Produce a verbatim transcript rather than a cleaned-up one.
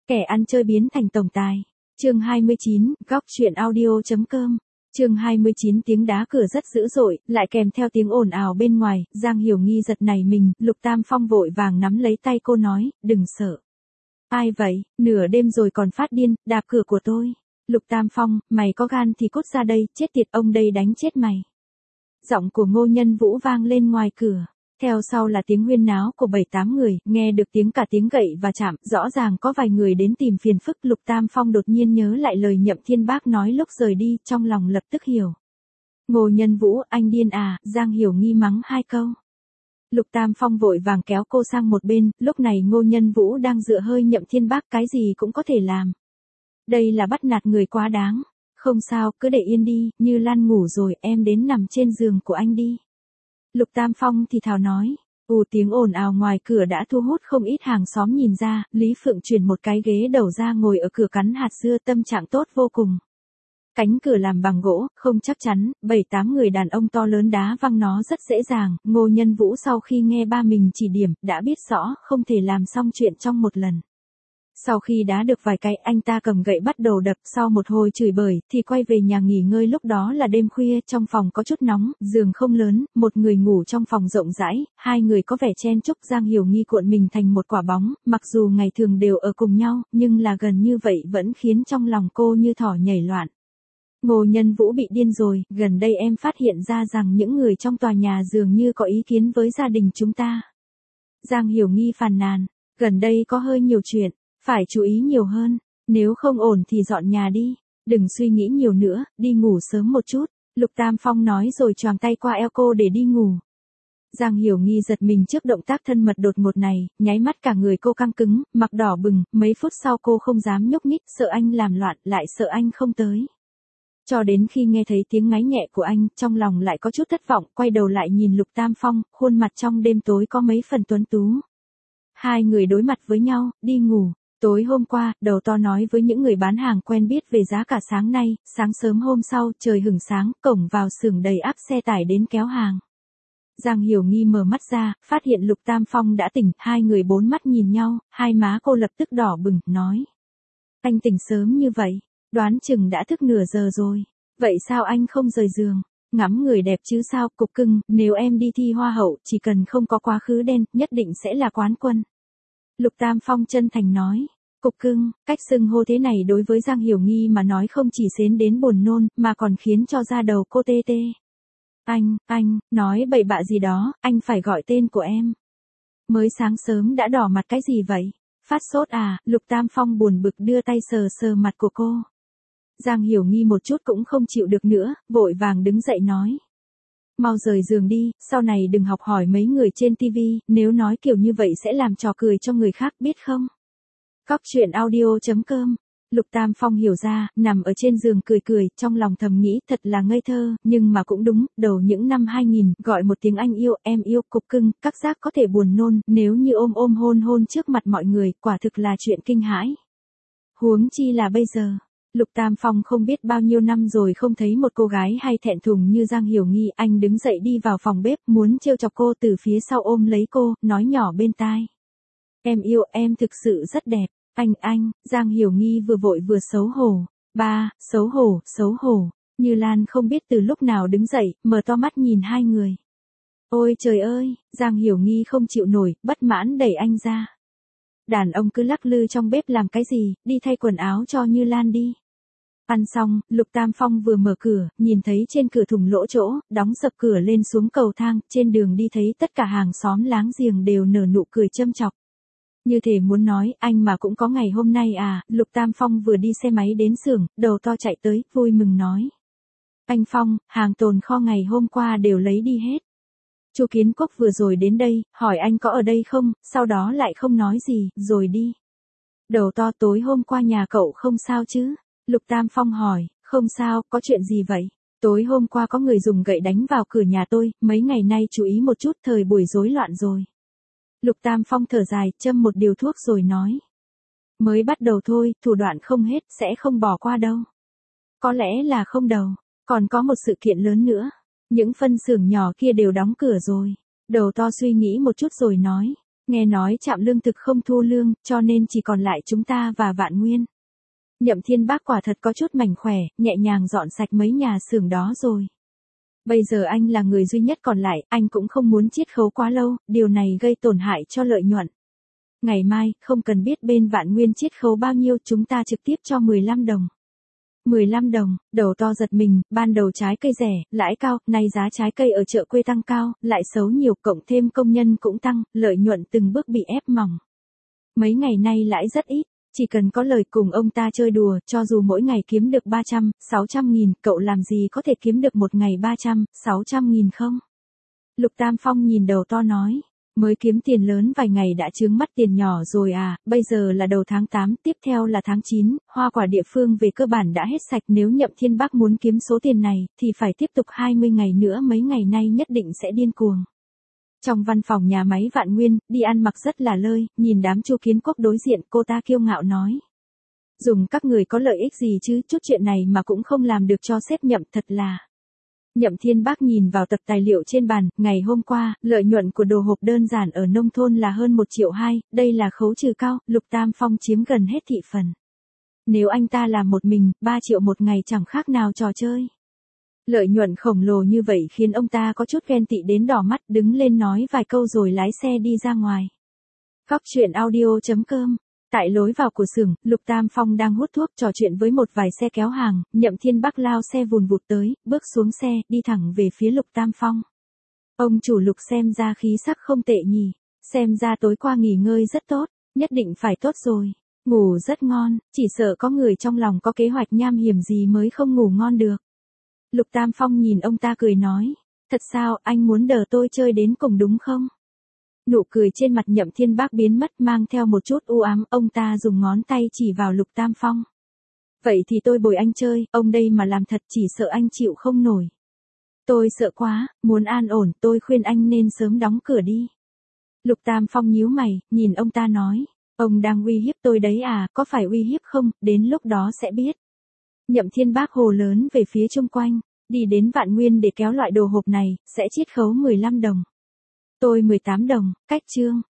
Kẻ ăn chơi biến thành tổng tài. Chương hai mươi chín, góc truyện audio.com. Chương hai mươi chín, tiếng đá cửa rất dữ dội, lại kèm theo tiếng ồn ào bên ngoài, Giang Hiểu Nghi giật nảy mình, Lục Tam Phong vội vàng nắm lấy tay cô nói, đừng sợ. Ai vậy, nửa đêm rồi còn phát điên, đạp cửa của tôi. Lục Tam Phong, mày có gan thì cút ra đây, chết tiệt ông đây đánh chết mày. Giọng của Ngô Nhân Vũ vang lên ngoài cửa. Theo sau là tiếng huyên náo của bảy tám người, nghe được tiếng cả tiếng gậy và chạm, rõ ràng có vài người đến tìm phiền phức. Lục Tam Phong đột nhiên nhớ lại lời Nhậm Thiên Bác nói lúc rời đi, trong lòng lập tức hiểu. Ngô Nhân Vũ, anh điên à, Giang Hiểu Nghi mắng hai câu. Lục Tam Phong vội vàng kéo cô sang một bên, lúc này Ngô Nhân Vũ đang dựa hơi Nhậm Thiên Bác, cái gì cũng có thể làm. Đây là bắt nạt người quá đáng. Không sao, cứ để yên đi, Như Lan ngủ rồi, em đến nằm trên giường của anh đi. Lục Tam Phong thì thào nói. Ù, tiếng ồn ào ngoài cửa đã thu hút không ít hàng xóm nhìn ra, Lý Phượng chuyển một cái ghế đầu ra ngồi ở cửa cắn hạt dưa, tâm trạng tốt vô cùng. Cánh cửa làm bằng gỗ, không chắc chắn, bảy tám người đàn ông to lớn đá văng nó rất dễ dàng. Ngô Nhân Vũ sau khi nghe ba mình chỉ điểm, đã biết rõ không thể làm xong chuyện trong một lần. Sau khi đá được vài cái, anh ta cầm gậy bắt đầu đập, sau một hồi chửi bới, thì quay về nhà nghỉ ngơi. Lúc đó là đêm khuya, trong phòng có chút nóng, giường không lớn, một người ngủ trong phòng rộng rãi, hai người có vẻ chen chúc. Giang Hiểu Nghi cuộn mình thành một quả bóng, mặc dù ngày thường đều ở cùng nhau, nhưng là gần như vậy vẫn khiến trong lòng cô như thỏ nhảy loạn. Ngô Nhân Vũ bị điên rồi, gần đây em phát hiện ra rằng những người trong tòa nhà dường như có ý kiến với gia đình chúng ta. Giang Hiểu Nghi phàn nàn, gần đây có hơi nhiều chuyện. Phải chú ý nhiều hơn, nếu không ổn thì dọn nhà đi, đừng suy nghĩ nhiều nữa, đi ngủ sớm một chút. Lục Tam Phong nói rồi choàng tay qua eo cô để đi ngủ. Giang Hiểu Nghi giật mình trước động tác thân mật đột ngột này, nháy mắt cả người cô căng cứng, mặt đỏ bừng, mấy phút sau cô không dám nhúc nhích, sợ anh làm loạn, lại sợ anh không tới. Cho đến khi nghe thấy tiếng ngáy nhẹ của anh, trong lòng lại có chút thất vọng, quay đầu lại nhìn Lục Tam Phong, khuôn mặt trong đêm tối có mấy phần tuấn tú. Hai người đối mặt với nhau, đi ngủ. Tối hôm qua, Đầu To nói với những người bán hàng quen biết về giá cả sáng nay. Sáng sớm hôm sau, trời hửng sáng, cổng vào xưởng đầy ắp xe tải đến kéo hàng. Giang Hiểu Nghi mở mắt ra, phát hiện Lục Tam Phong đã tỉnh, hai người bốn mắt nhìn nhau, hai má cô lập tức đỏ bừng, nói. Anh tỉnh sớm như vậy, đoán chừng đã thức nửa giờ rồi, vậy sao anh không rời giường? Ngắm người đẹp chứ sao, Cục Cưng, nếu em đi thi hoa hậu, chỉ cần không có quá khứ đen, nhất định sẽ là quán quân. Lục Tam Phong chân thành nói. Cục Cưng, cách xưng hô thế này đối với Giang Hiểu Nghi mà nói không chỉ xến đến buồn nôn, mà còn khiến cho da đầu cô tê tê. Anh, anh, nói bậy bạ gì đó, anh phải gọi tên của em. Mới sáng sớm đã đỏ mặt cái gì vậy? Phát sốt à? Lục Tam Phong buồn bực đưa tay sờ sờ mặt của cô. Giang Hiểu Nghi một chút cũng không chịu được nữa, vội vàng đứng dậy nói. Mau rời giường đi, sau này đừng học hỏi mấy người trên tivi, nếu nói kiểu như vậy sẽ làm trò cười cho người khác, biết không? Góc truyện audio.com. Lục Tam Phong hiểu ra, nằm ở trên giường cười cười, trong lòng thầm nghĩ thật là ngây thơ, nhưng mà cũng đúng, đầu những năm hai nghìn, gọi một tiếng anh yêu, em yêu, Cục Cưng, các giác có thể buồn nôn, nếu như ôm ôm hôn hôn trước mặt mọi người, quả thực là chuyện kinh hãi. Huống chi là bây giờ. Lục Tam Phong không biết bao nhiêu năm rồi không thấy một cô gái hay thẹn thùng như Giang Hiểu Nghi, anh đứng dậy đi vào phòng bếp, muốn trêu chọc cô, từ phía sau ôm lấy cô, nói nhỏ bên tai. Em yêu, em thực sự rất đẹp, anh anh, Giang Hiểu Nghi vừa vội vừa xấu hổ. Ba, xấu hổ, xấu hổ, Như Lan không biết từ lúc nào đứng dậy, mở to mắt nhìn hai người. Ôi trời ơi, Giang Hiểu Nghi không chịu nổi, bất mãn đẩy anh ra. Đàn ông cứ lắc lư trong bếp làm cái gì, đi thay quần áo cho Như Lan đi. Ăn xong, Lục Tam Phong vừa mở cửa, nhìn thấy trên cửa thủng lỗ chỗ, đóng sập cửa lên xuống cầu thang, trên đường đi thấy tất cả hàng xóm láng giềng đều nở nụ cười châm chọc. Như thể muốn nói, anh mà cũng có ngày hôm nay à, Lục Tam Phong vừa đi xe máy đến xưởng, Đầu To chạy tới, vui mừng nói. Anh Phong, hàng tồn kho ngày hôm qua đều lấy đi hết. Chu Kiến Quốc vừa rồi đến đây, hỏi anh có ở đây không, sau đó lại không nói gì, rồi đi. Đầu To, tối hôm qua nhà cậu không sao chứ? Lục Tam Phong hỏi, không sao, có chuyện gì vậy? Tối hôm qua có người dùng gậy đánh vào cửa nhà tôi, mấy ngày nay chú ý một chút, thời buổi rối loạn rồi. Lục Tam Phong thở dài, châm một điều thuốc rồi nói. Mới bắt đầu thôi, thủ đoạn không hết, sẽ không bỏ qua đâu. Có lẽ là không đầu, còn có một sự kiện lớn nữa. Những phân xưởng nhỏ kia đều đóng cửa rồi. Đầu To suy nghĩ một chút rồi nói. Nghe nói trạm lương thực không thu lương, cho nên chỉ còn lại chúng ta và Vạn Nguyên. Nhậm Thiên Bác quả thật có chút mảnh khỏe, nhẹ nhàng dọn sạch mấy nhà xưởng đó rồi. Bây giờ anh là người duy nhất còn lại, anh cũng không muốn chiết khấu quá lâu, điều này gây tổn hại cho lợi nhuận. Ngày mai, không cần biết bên Vạn Nguyên chiết khấu bao nhiêu, chúng ta trực tiếp cho mười lăm đồng. mười lăm đồng, đầu to giật mình, ban đầu trái cây rẻ, lãi cao, nay giá trái cây ở chợ quê tăng cao, lại xấu nhiều, cộng thêm công nhân cũng tăng, lợi nhuận từng bước bị ép mỏng. Mấy ngày nay lãi rất ít, chỉ cần có lời cùng ông ta chơi đùa, cho dù mỗi ngày kiếm được ba trăm, sáu trăm nghìn, cậu làm gì có thể kiếm được một ngày ba trăm, sáu trăm nghìn không? Lục Tam Phong nhìn đầu to nói. Mới kiếm tiền lớn vài ngày đã chướng mắt tiền nhỏ rồi à, bây giờ là đầu tháng tám, tiếp theo là tháng chín, hoa quả địa phương về cơ bản đã hết sạch, nếu Nhậm Thiên Bác muốn kiếm số tiền này, thì phải tiếp tục hai mươi ngày nữa, mấy ngày nay nhất định sẽ điên cuồng. Trong văn phòng nhà máy Vạn Nguyên, đi ăn mặc rất là lơi, nhìn đám Chu Kiến Quốc đối diện, cô ta kiêu ngạo nói. Dùng các người có lợi ích gì chứ, chút chuyện này mà cũng không làm được cho sếp Nhậm, thật là... Nhậm Thiên Bác nhìn vào tập tài liệu trên bàn, ngày hôm qua, lợi nhuận của đồ hộp đơn giản ở nông thôn là hơn một triệu hai, đây là khấu trừ cao, Lục Tam Phong chiếm gần hết thị phần. Nếu anh ta làm một mình, ba triệu một ngày chẳng khác nào trò chơi. Lợi nhuận khổng lồ như vậy khiến ông ta có chút ghen tị đến đỏ mắt, đứng lên nói vài câu rồi lái xe đi ra ngoài. Góc truyện audio chấm com. Tại lối vào của xưởng, Lục Tam Phong đang hút thuốc trò chuyện với một vài xe kéo hàng, Nhậm Thiên Bác lao xe vùn vụt tới, bước xuống xe, đi thẳng về phía Lục Tam Phong. Ông chủ Lục xem ra khí sắc không tệ nhỉ, xem ra tối qua nghỉ ngơi rất tốt, nhất định phải tốt rồi, ngủ rất ngon, chỉ sợ có người trong lòng có kế hoạch nham hiểm gì mới không ngủ ngon được. Lục Tam Phong nhìn ông ta cười nói, thật sao, anh muốn đờ tôi chơi đến cùng đúng không? Nụ cười trên mặt Nhậm Thiên Bác biến mất mang theo một chút u ám, ông ta dùng ngón tay chỉ vào Lục Tam Phong. Vậy thì tôi bồi anh chơi, ông đây mà làm thật chỉ sợ anh chịu không nổi. Tôi sợ quá, muốn an ổn, tôi khuyên anh nên sớm đóng cửa đi. Lục Tam Phong nhíu mày, nhìn ông ta nói, ông đang uy hiếp tôi đấy à, có phải uy hiếp không, đến lúc đó sẽ biết. Nhậm Thiên Bác hồ lớn về phía chung quanh, đi đến Vạn Nguyên để kéo loại đồ hộp này, sẽ chiết khấu mười lăm đồng. Tôi mười tám đồng, cách chương.